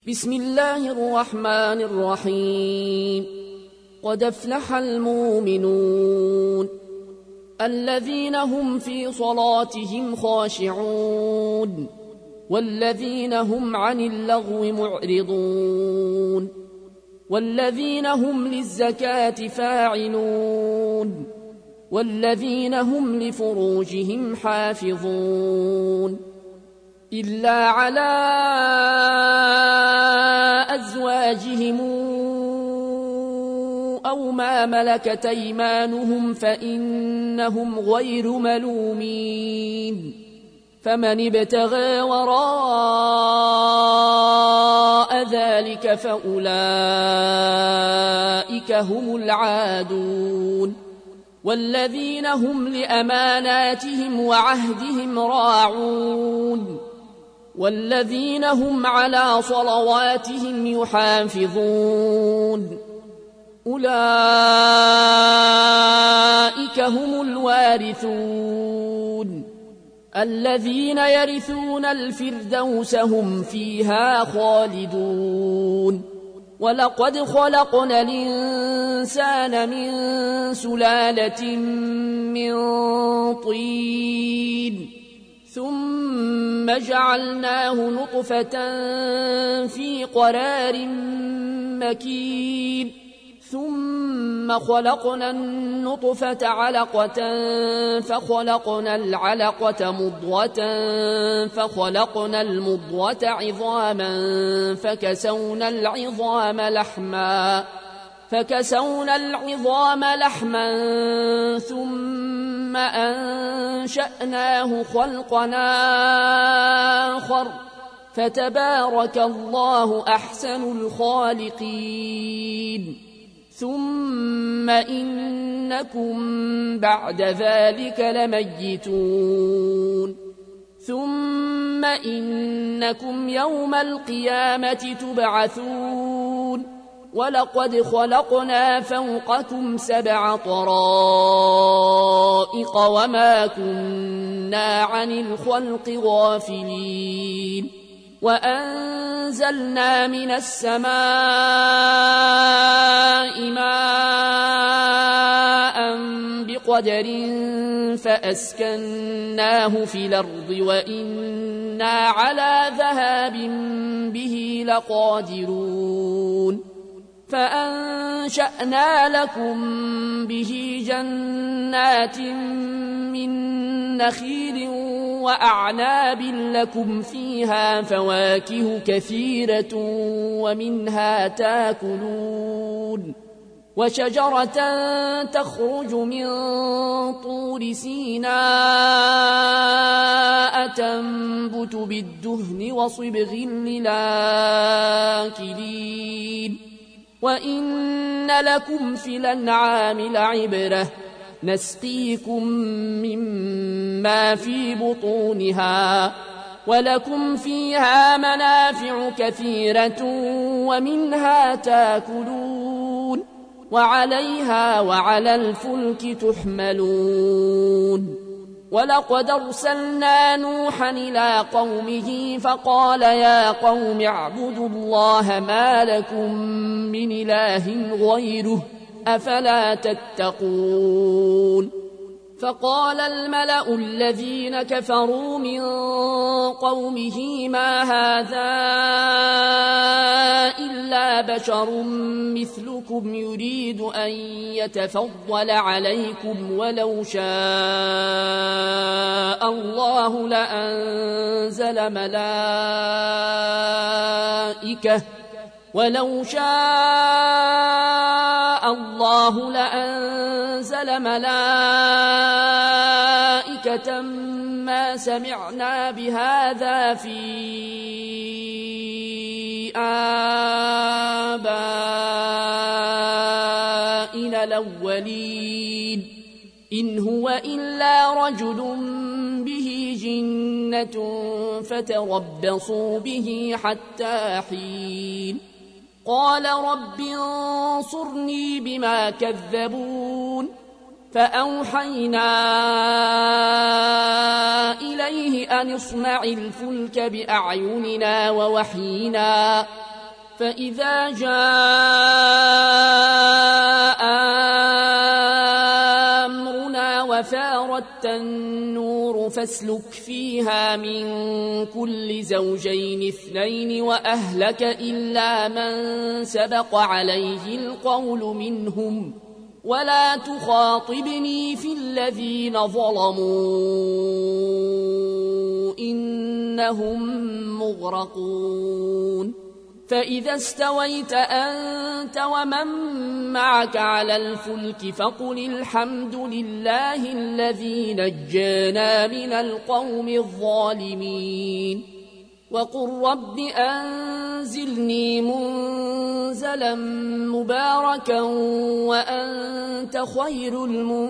بسم الله الرحمن الرحيم. قد أفلح المؤمنون الذين هم في صلاتهم خاشعون والذين هم عن اللغو معرضون والذين هم للزكاة فاعلون والذين هم لفروجهم حافظون إلا على أزواجهم أو ما ملكت أيمانهم فإنهم غير ملومين فمن ابتغى وراء ذلك فأولئك هم العادون والذين هم لأماناتهم وعهدهم راعون والذين هم على صلواتهم يحافظون أولئك هم الوارثون الذين يرثون الفردوس هم فيها خالدون ولقد خلقنا الإنسان من سلالة من طين ثم جعلناه نطفة في قرار مكين ثم خلقنا النطفة علقة فخلقنا العلقة مضغة فخلقنا المضغة عظاما فكسونا العظام لحما ثم أنشأناه خلقا آخر فتبارك الله أحسن الخالقين ثم إنكم بعد ذلك لميتون ثم إنكم يوم القيامة تبعثون ولقد خلقنا فوقكم 7 طرائق وما كنا عن الخلق غافلين وأنزلنا من السماء ماء بقدر فأسكناه في الأرض وإنا على ذهاب به لقادرون فأنشأنا لكم به جنات من نخيل وأعناب لكم فيها فواكه كثيرة ومنها تاكلون وشجرة تخرج من طور سيناء تنبت بالدهن وصبغ للآكلين وإن لكم في الأنعام لعبرة نسقيكم مما في بطونها ولكم فيها منافع كثيرة ومنها تاكلون وعليها وعلى الفلك تحملون ولقد أرسلنا نوحا إلى قومه فقال يا قوم اعبدوا الله ما لكم من إله غيره أفلا تتقون فقال الملأ الذين كفروا من قومه ما هذا إلا بشر مثلكم يريد أن يتفضل عليكم ولو شاء الله لأنزل ملائكة ما سمعنا بهذا في آبائنا الأولين إن هو إلا رجل به جنة فتربصوا به حتى حين قال رب انصرني بما كذبون فأوحينا إليه أن اصنع الفلك بأعيننا ووحينا فإذا جاء أمرنا وفارت النور فاسلك فيها من كل زوجين 2 وأهلك إلا من سبق عليه القول منهم ولا تخاطبني في الذين ظلموا إنهم مغرقون فإذا استويت أنت ومن معك على الفلك فقل الحمد لله الذي نجانا من القوم الظالمين وقل رب أنزلني منزلا مباركا وأنت خير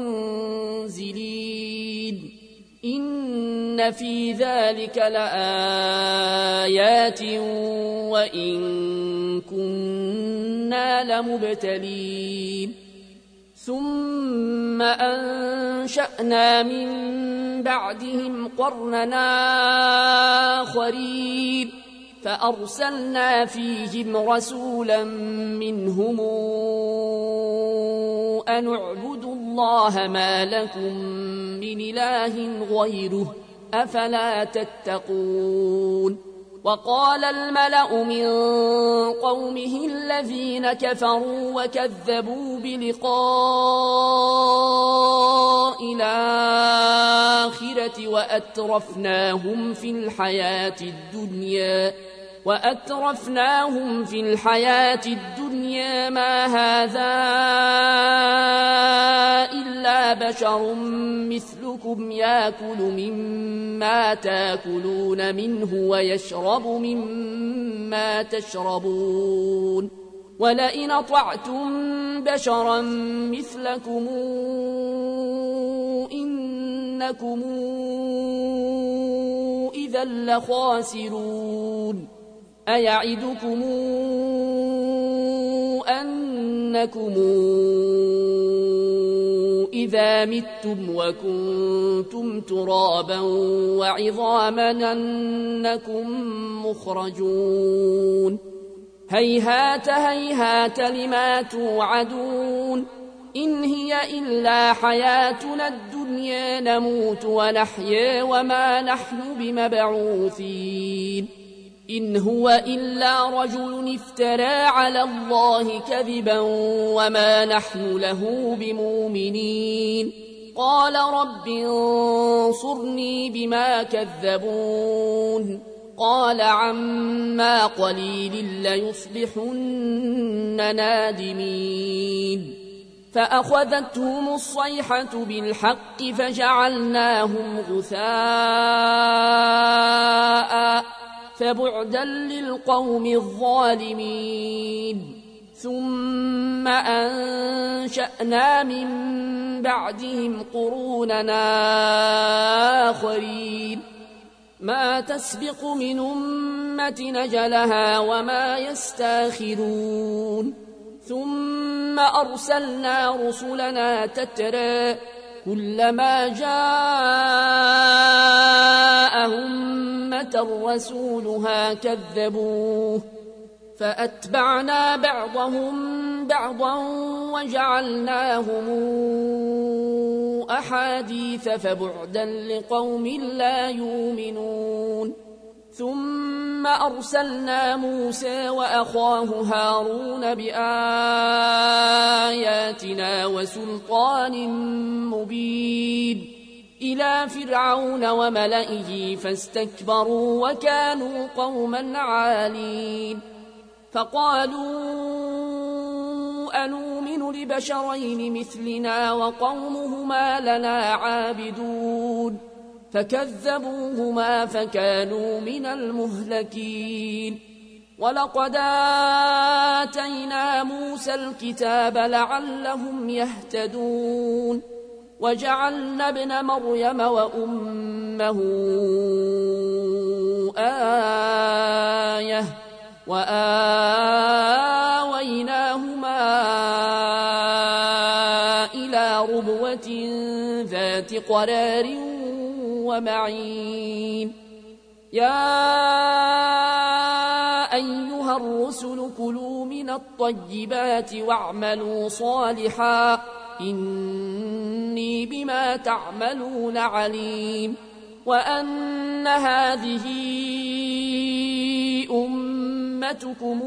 المنزلين إن في ذلك لآيات وإن كنا لمبتلين ثم أنشأنا من بعدهم قرننا آخرين فأرسلنا فيهم رسولا منهم أن اعبدوا الله ما لكم من إله غيره أفلا تتقون وقال الملأ من قومه الذين كفروا وكذبوا بلقاء الآخرة وأترفناهم في الحياة الدنيا ما هذا إلا بشر مثلكم يأكل مما تأكلون منه ويشرب مما تشربون ولئن أطعتم بشرا مثلكم إنكم إذا لخاسرون أيعدكم أنكم إذا متم وكنتم ترابا وعظاما أنكم مخرجون هيهات هيهات لما توعدون إن هي إلا حياتنا الدنيا نموت ونحيا وما نحن بمبعوثين إن هو إلا رجل افترى على الله كذبا وما نحن له بمؤمنين قال رب انصرني بما كذبون قال عما قليل ليصبحن نادمين فأخذتهم الصيحة بالحق فجعلناهم غثاء فبعدا للقوم الظالمين ثم أنشأنا من بعدهم قروننا آخرين ما تسبق من أمة نجلها وما يستاخرون ثم أرسلنا رسلنا تترى كلما جاء أمة رسولها كذبوه فأتبعنا بعضهم بعضا وجعلناهم أحاديث فبعدا لقوم لا يؤمنون ثم أرسلنا موسى وأخاه هارون بآياتنا وسلطان مبين إلى فرعون وملئه فاستكبروا وكانوا قوما عالين فقالوا أنؤمن لبشرين مثلنا وقومهما لنا عابدون فكذبوهما فكانوا من المهلكين ولقد آتينا موسى الكتاب لعلهم يهتدون وجعلنا ابن مريم وأمه آية وآويناهما إلى ربوة ذات قرار ومعين يا أيها أيها الرسل كلوا من الطيبات واعملوا صالحا إني بما تعملون عليم وأن هذه أمتكم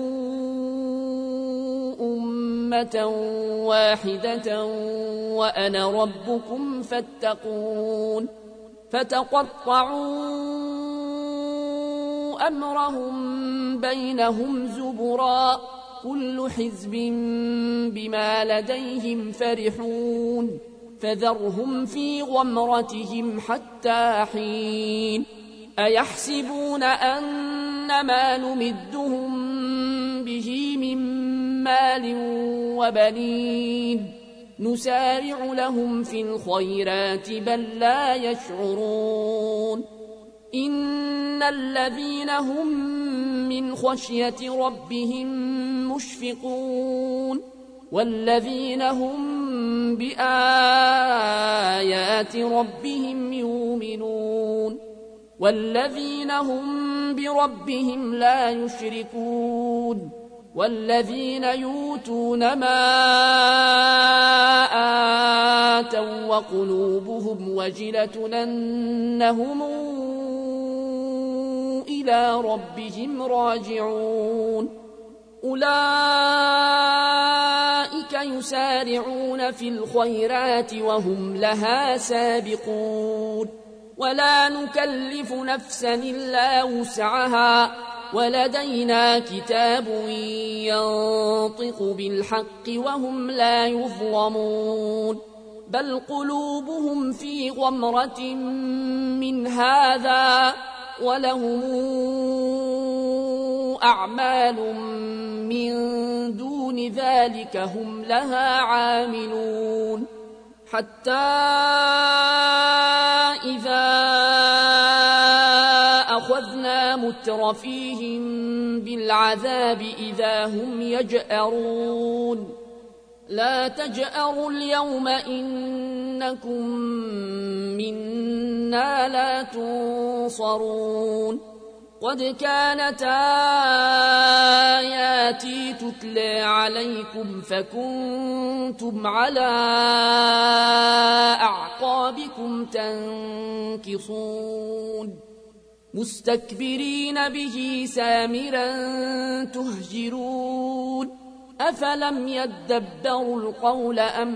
أمة واحدة وأنا ربكم فاتقون فتقطعوا أمرهم بينهم زبرا كل حزب بما لديهم فرحون فذرهم في غمرتهم حتى حين أيحسبون أن ما نمدهم به من مال وبنين نسارع لهم في الخيرات بل لا يشعرون إن الذين هم من خشية ربهم مشفقون والذين هم بآيات ربهم يؤمنون والذين هم بربهم لا يشركون والذين يؤتون ما آتوا وقلوبهم وجلة أنهم إلى ربهم راجعون أولئك يسارعون في الخيرات وهم لها سابقون ولا نكلف نفسا إلا وسعها ولدينا كتاب ينطق بالحق وهم لا يظلمون بل قلوبهم في غمرة من هذا ولهم أعمال من دون ذلك هم لها عاملون حتى إذا أخذنا مترفيهم بالعذاب إذا هم يجأرون لا تجأروا اليوم إنكم منا لا تنصرون قد كانت آياتي تتلى عليكم فكنتم على أعقابكم تنكصون مستكبرين به سامرا تهجرون أفلم يدبروا القول أم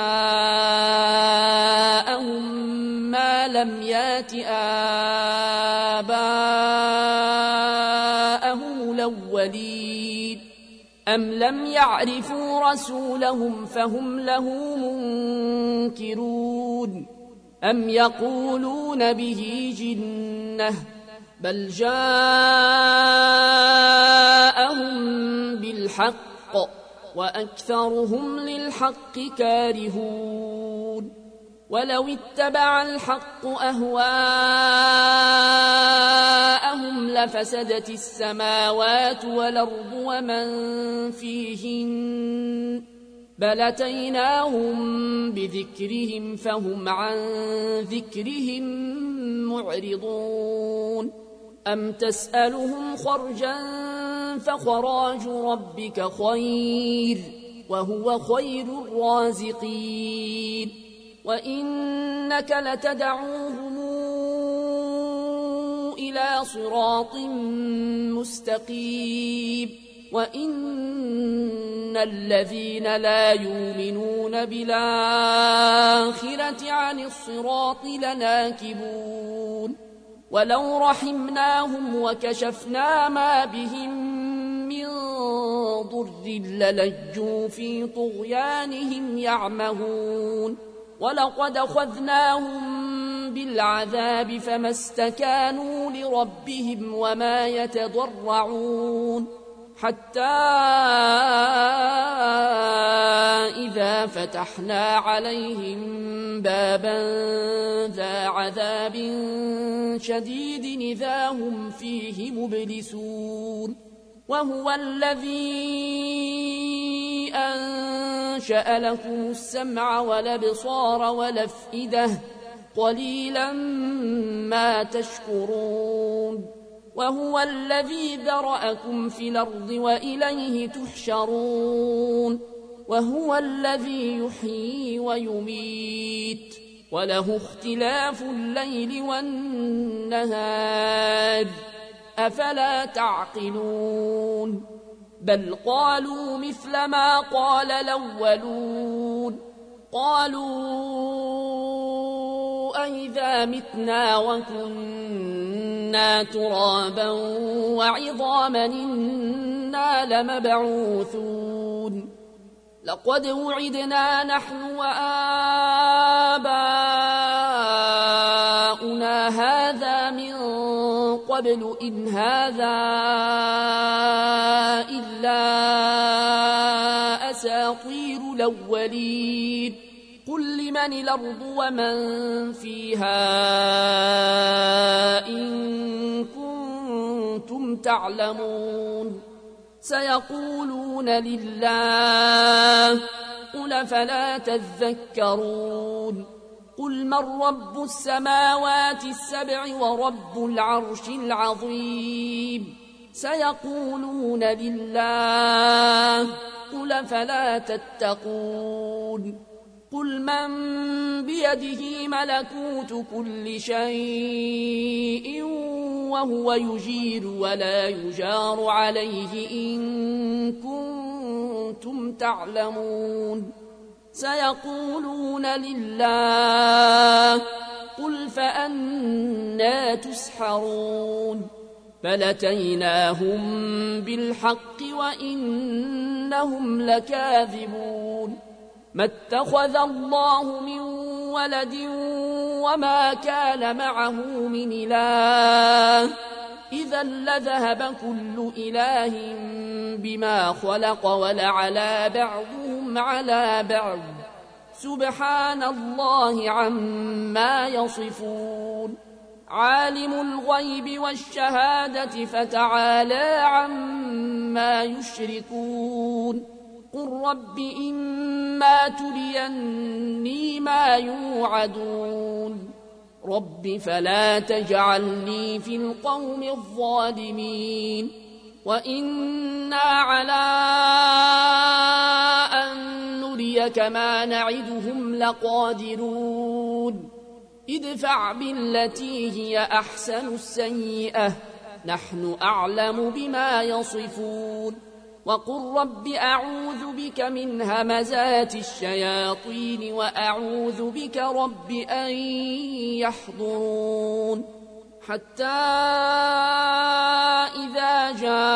جاءهم ما لم يات آباءهم الأولين أم لم يعرفوا رسولهم فهم له منكرون أم يقولون به جنة بل جاءهم بالحق وأكثرهم للحق كارهون ولو اتبع الحق أهواءهم لفسدت السماوات والأرض ومن فيهن بل أتيناهم بذكرهم فهم عن ذكرهم معرضون أم تسألهم خرجا فخراج ربك خير وهو خير الرازقين وإنك لتدعوهم إلى صراط مستقيم وإن الذين لا يؤمنون بالآخرة عن الصراط لناكبون ولو رحمناهم وكشفنا ما بهم من ضر للجوا في طغيانهم يعمهون ولقد أخذناهم بالعذاب فما استكانوا لربهم وما يتضرعون حتى إذا فتحنا عليهم بابا ذا عذاب شديد إذا هم فيه مبلسون وهو الذي أنشأ لكم السمع والأبصار والأفئدة قليلا ما تشكرون وهو الذي ذرأكم في الأرض وإليه تحشرون وهو الذي يحيي ويميت وله اختلاف الليل والنهار أفلا تعقلون بل قالوا مثل ما قال الأولون قالوا أئذا متنا وكنا ترابا وعظاما إنا لمبعوثون لقد وعدنا نحن وآباؤنا هذا من قبل إن هذا إلا أساطير الأولين قل لمن الأرض ومن فيها إن كنتم تعلمون سيقولون لله قل فلا تذكرون قل من رب السماوات السبع ورب العرش العظيم سيقولون لله قل فلا تتقون قل من بيده ملكوت كل شيء وهو يجير ولا يجار عليه إن كنتم تعلمون سيقولون لله قل فأنى تسحرون بل أتيناهم بالحق وإنهم لكاذبون ما اتخذ الله من ولد وما كان معه من إله إذا لذهب كل إله بما خلق ولعلى بعضهم على بعض سبحان الله عما يصفون عالم الغيب والشهادة فتعالى عما يشركون قل رب إما تريني ما يوعدون رب فلا تجعلني في القوم الظالمين وإنا على أن نريك ما نعدهم لقادرون ادفع بالتي هي أحسن السيئة نحن أعلم بما يصفون وقل رب أعوذ بك من همزات الشياطين وأعوذ بك رب أن يحضرون حتى إذا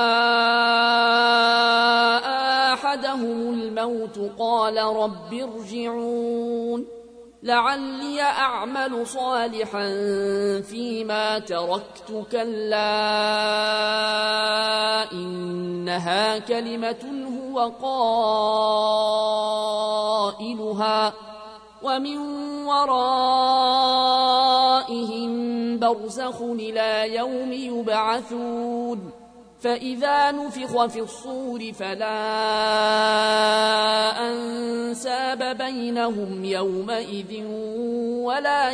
جاء أحدهم الموت قال رب ارجعون لعلي أعمل صالحا فيما تركت كلا إنها كلمة هو قائلها ومن ورائهم برزخ إلى يوم يبعثون فإذا نفخ في الصور فلا أنساب بينهم يومئذ ولا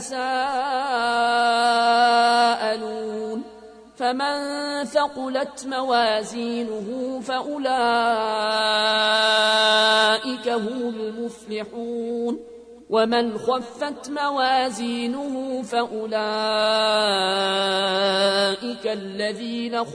يتساءلون فمن ثقلت موازينه فأولئك هم المفلحون ومن خفت موازينه فأولئك الذين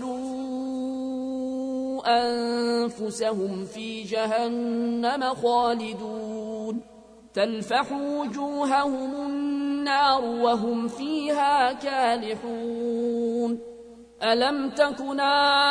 خسروا أنفسهم في جهنم خالدون تلفح وجوههم النار وهم فيها كالحون ألم تكن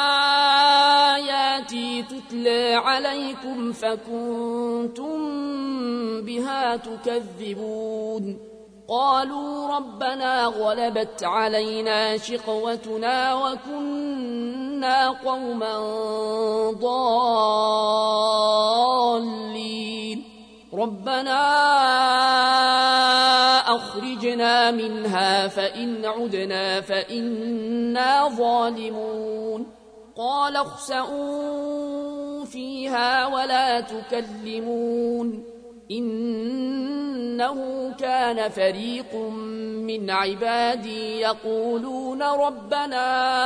آياتي تتلى عليكم فكنتم بها تكذبون قالوا ربنا غلبت علينا شقوتنا وكنا قوما ضالين ربنا أخرجنا منها فإن عدنا فإنا ظالمون قال اخسئوا فيها ولا تكلمون إنه كان فريق من عبادي يقولون ربنا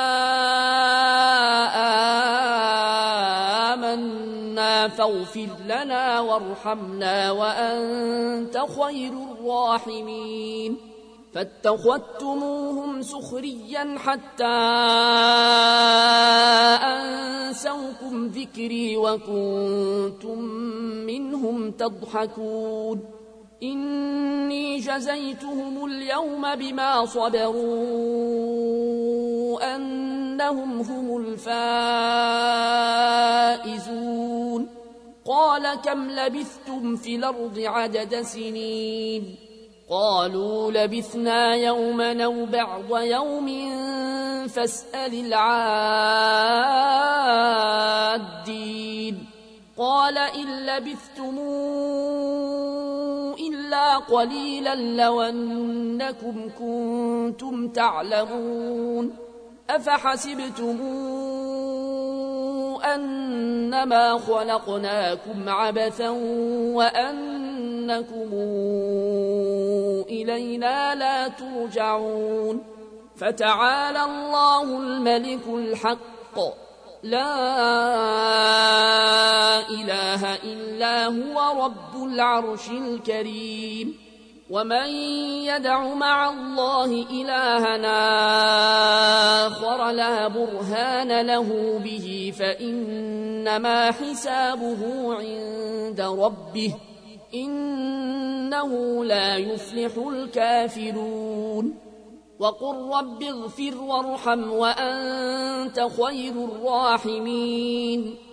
آمنا فاغفر لنا وارحمنا وأنت خير الراحمين فاتخذتموهم سخريا حتى أنسوكم ذكري وكنتم منهم تضحكون إني جزيتهم اليوم بما صبروا أنهم هم الفائزون قال كم لبثتم في الأرض عدد سنين قالوا لبثنا يوما أو بعض يوم فاسأل العادين قال إن لبثتم إلا قليلا لو أنكم كنتم تعلمون أفحسبتم أنما خلقناكم عبثا وأنكم إلينا لا ترجعون فتعالى الله الملك الحق لا إله إلا هو رب العرش الكريم ومن يدع مع الله إلهنا آخر لا برهان له به فإنما حسابه عند ربه إنه لا يفلح الكافرون وقل رب اغفر وارحم وأنت خير الراحمين